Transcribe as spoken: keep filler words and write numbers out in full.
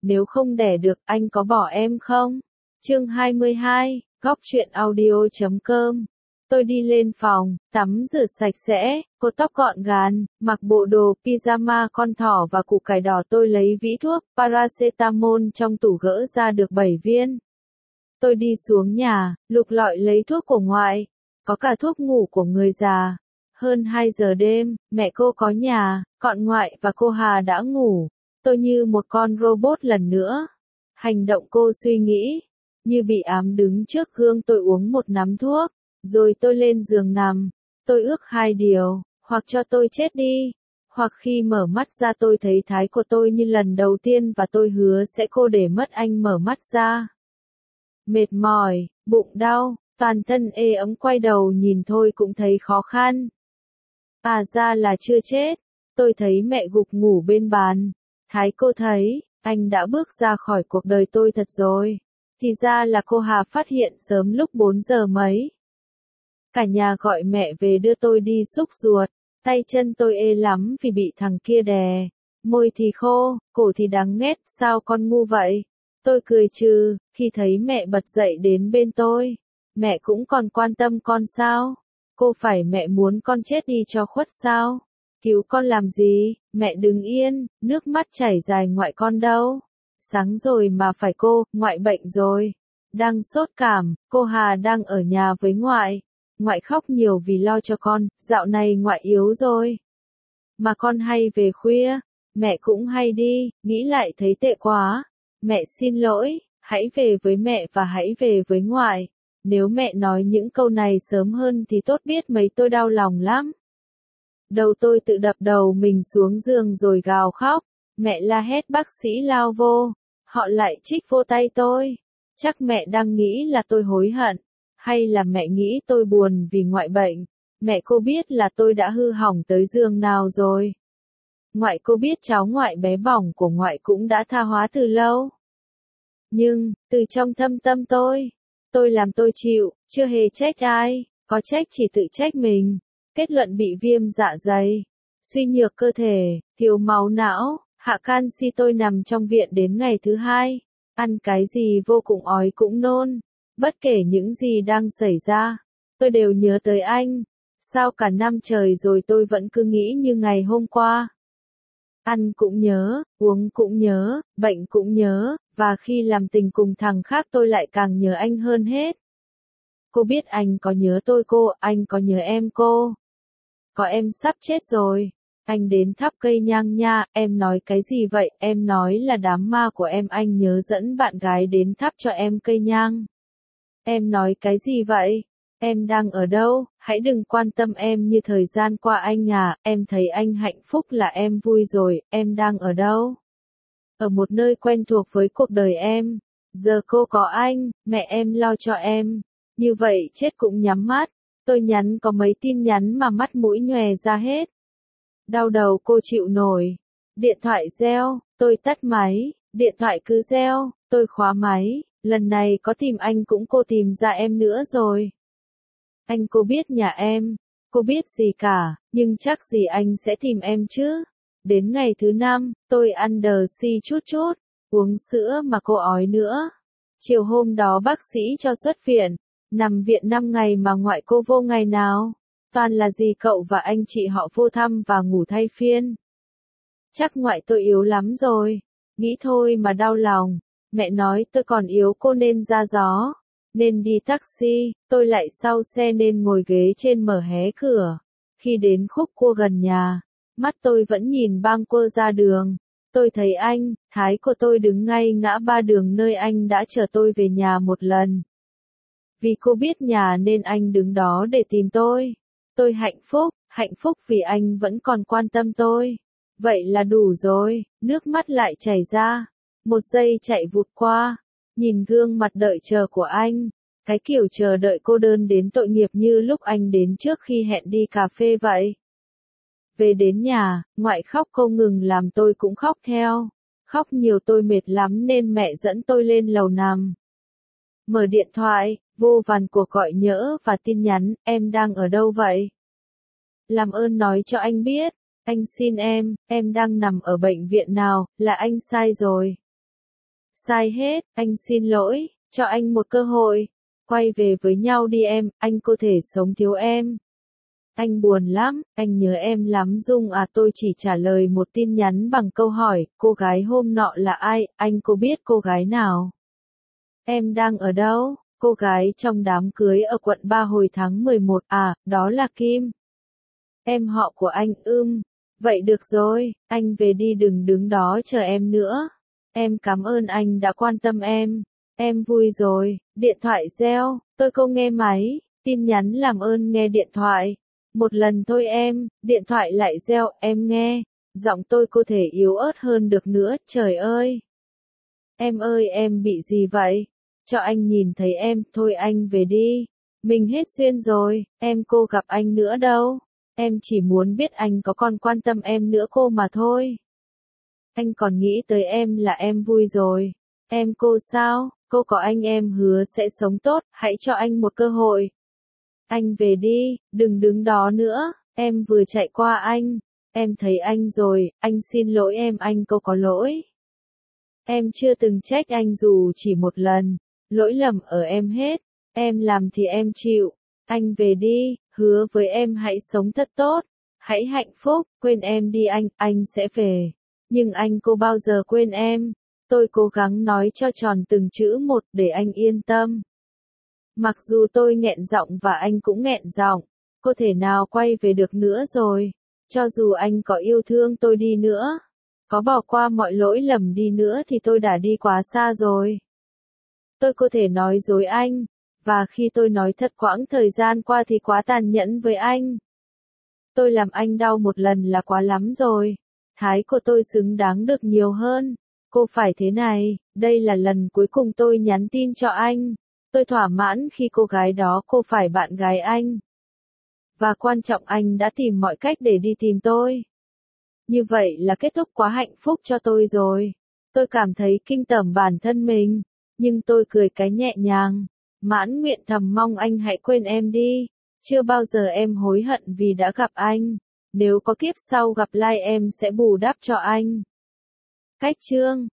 nếu không đẻ được, anh có bỏ em không? Chương hai mươi hai, góc truyện audio chấm com. Tôi đi lên phòng, tắm rửa sạch sẽ, cột tóc gọn gàng, mặc bộ đồ pyjama con thỏ và củ cải đỏ. Tôi lấy vỉ thuốc paracetamol trong tủ gỡ ra được bảy viên. Tôi đi xuống nhà, lục lọi lấy thuốc của ngoại, có cả thuốc ngủ của người già. Hơn hai giờ đêm, mẹ cô có nhà, còn ngoại và cô Hà đã ngủ. Tôi như một con robot lần nữa. Hành động cô suy nghĩ, như bị ám đứng trước gương. Tôi uống một nắm thuốc, rồi tôi lên giường nằm. Tôi ước hai điều, hoặc cho tôi chết đi, hoặc khi mở mắt ra tôi thấy thái của tôi như lần đầu tiên và tôi hứa sẽ cô để mất anh mở mắt ra. Mệt mỏi, bụng đau, toàn thân ê ấm, quay đầu nhìn thôi cũng thấy khó khăn. À ra là chưa chết. Tôi thấy mẹ gục ngủ bên bàn. Thái cô thấy, anh đã bước ra khỏi cuộc đời tôi thật rồi. Thì ra là cô Hà phát hiện sớm lúc bốn giờ mấy. Cả nhà gọi mẹ về đưa tôi đi xúc ruột. Tay chân tôi ê lắm vì bị thằng kia đè. Môi thì khô, cổ thì đắng nghét. Sao con ngu vậy? Tôi cười trừ, khi thấy mẹ bật dậy đến bên tôi. Mẹ cũng còn quan tâm con sao? Cô phải mẹ muốn con chết đi cho khuất sao? Cứu con làm gì? Mẹ đứng yên, nước mắt chảy dài. Ngoại con đâu? Sáng rồi mà phải cô, ngoại bệnh rồi. Đang sốt cảm, cô Hà đang ở nhà với ngoại. Ngoại khóc nhiều vì lo cho con, dạo này ngoại yếu rồi. Mà con hay về khuya, mẹ cũng hay đi, nghĩ lại thấy tệ quá. Mẹ xin lỗi, hãy về với mẹ và hãy về với ngoại. Nếu mẹ nói những câu này sớm hơn thì tốt biết mấy. Tôi đau lòng lắm. Đầu tôi tự đập đầu mình xuống giường rồi gào khóc. Mẹ la hét, bác sĩ lao vô. Họ lại chích vô tay tôi. Chắc mẹ đang nghĩ là tôi hối hận. Hay là mẹ nghĩ tôi buồn vì ngoại bệnh. Mẹ cô biết là tôi đã hư hỏng tới giường nào rồi. Ngoại cô biết cháu ngoại bé bỏng của ngoại cũng đã tha hóa từ lâu. Nhưng, từ trong thâm tâm tôi, tôi làm tôi chịu, chưa hề trách ai, có trách chỉ tự trách mình. Kết luận bị viêm dạ dày, suy nhược cơ thể, thiếu máu não, hạ canxi. Tôi nằm trong viện đến ngày thứ hai, ăn cái gì vô cùng ói cũng nôn. Bất kể những gì đang xảy ra, tôi đều nhớ tới anh. Sao cả năm trời rồi tôi vẫn cứ nghĩ như ngày hôm qua. Ăn cũng nhớ, uống cũng nhớ, bệnh cũng nhớ, và khi làm tình cùng thằng khác tôi lại càng nhớ anh hơn hết. Cô biết anh có nhớ tôi cô, anh có nhớ em cô. Có em sắp chết rồi. Anh đến thắp cây nhang nha. Em nói cái gì vậy? Em nói là đám ma của em. Anh nhớ dẫn bạn gái đến thắp cho em cây nhang. Em nói cái gì vậy? Em đang ở đâu? Hãy đừng quan tâm em như thời gian qua anh à. Em thấy anh hạnh phúc là em vui rồi. Em đang ở đâu? Ở một nơi quen thuộc với cuộc đời em. Giờ cô có anh, mẹ em lo cho em. Như vậy chết cũng nhắm mắt. Tôi nhắn có mấy tin nhắn mà mắt mũi nhòe ra hết. Đau đầu cô chịu nổi. Điện thoại reo, tôi tắt máy. Điện thoại cứ reo, tôi khóa máy. Lần này có tìm anh cũng cô tìm ra em nữa rồi. Anh cô biết nhà em. Cô biết gì cả, nhưng chắc gì anh sẽ tìm em chứ. Đến ngày thứ năm, tôi ăn đờ si chút chút. Uống sữa mà cô ói nữa. Chiều hôm đó bác sĩ cho xuất viện. Nằm viện năm ngày mà ngoại cô vô ngày nào. Toàn là gì cậu và anh chị họ vô thăm và ngủ thay phiên. Chắc ngoại tôi yếu lắm rồi. Nghĩ thôi mà đau lòng. Mẹ nói tôi còn yếu, cô nên ra gió. Nên đi taxi. Tôi lại sau xe nên ngồi ghế trên mở hé cửa. Khi đến khúc cua gần nhà, mắt tôi vẫn nhìn băng quơ ra đường. Tôi thấy anh, Thái của tôi đứng ngay ngã ba đường nơi anh đã chở tôi về nhà một lần. Vì cô biết nhà nên anh đứng đó để tìm tôi. Tôi hạnh phúc, hạnh phúc vì anh vẫn còn quan tâm tôi. Vậy là đủ rồi, nước mắt lại chảy ra. Một giây chạy vụt qua, nhìn gương mặt đợi chờ của anh. Cái kiểu chờ đợi cô đơn đến tội nghiệp như lúc anh đến trước khi hẹn đi cà phê vậy. Về đến nhà, ngoại khóc không ngừng làm tôi cũng khóc theo. Khóc nhiều tôi mệt lắm nên mẹ dẫn tôi lên lầu nằm. Mở điện thoại, vô vàn cuộc gọi nhỡ và tin nhắn. Em đang ở đâu vậy? Làm ơn nói cho anh biết. Anh xin em, em đang nằm ở bệnh viện nào, là anh sai rồi. sai hết, anh xin lỗi, cho anh một cơ hội. Quay về với nhau đi em, anh có thể sống thiếu em. Anh buồn lắm, anh nhớ em lắm Dung à. Tôi chỉ trả lời một tin nhắn bằng câu hỏi, cô gái hôm nọ là ai, anh có biết cô gái nào? Em đang ở đâu? Cô gái trong đám cưới ở quận ba hồi tháng mười một, à, đó là Kim. Em họ của anh, ưm. Vậy được rồi, anh về đi đừng đứng đó chờ em nữa. Em cảm ơn anh đã quan tâm em. Em vui rồi, điện thoại reo, tôi không nghe máy, tin nhắn làm ơn nghe điện thoại. Một lần thôi em, điện thoại lại reo, em nghe. Giọng tôi có thể yếu ớt hơn được nữa, trời ơi. Em ơi em bị gì vậy? Cho anh nhìn thấy em, thôi anh về đi. Mình hết duyên rồi, em cô gặp anh nữa đâu. Em chỉ muốn biết anh có còn quan tâm em nữa cô mà thôi. Anh còn nghĩ tới em là em vui rồi. Em cô sao? Cô có anh em hứa sẽ sống tốt, hãy cho anh một cơ hội. Anh về đi, đừng đứng đó nữa, em vừa chạy qua anh. Em thấy anh rồi, anh xin lỗi em, anh cô có lỗi. Em chưa từng trách anh dù chỉ một lần, lỗi lầm ở em hết, em làm thì em chịu. Anh về đi, hứa với em hãy sống thật tốt, hãy hạnh phúc, quên em đi anh, anh sẽ về. Nhưng anh cô bao giờ quên em. Tôi cố gắng nói cho tròn từng chữ một để anh yên tâm. Mặc dù tôi nghẹn giọng và anh cũng nghẹn giọng, có thể nào quay về được nữa rồi. Cho dù anh có yêu thương tôi đi nữa, có bỏ qua mọi lỗi lầm đi nữa thì tôi đã đi quá xa rồi. Tôi có thể nói dối anh, và khi tôi nói thật quãng thời gian qua thì quá tàn nhẫn với anh. Tôi làm anh đau một lần là quá lắm rồi. Thái của tôi xứng đáng được nhiều hơn. Cô phải thế này, đây là lần cuối cùng tôi nhắn tin cho anh. Tôi thỏa mãn khi cô gái đó cô phải bạn gái anh. Và quan trọng anh đã tìm mọi cách để đi tìm tôi. Như vậy là kết thúc quá hạnh phúc cho tôi rồi. Tôi cảm thấy kinh tởm bản thân mình, nhưng tôi cười cái nhẹ nhàng. Mãn nguyện thầm mong anh hãy quên em đi. Chưa bao giờ em hối hận vì đã gặp anh. Nếu có kiếp sau gặp lại em sẽ bù đắp cho anh. Cách chương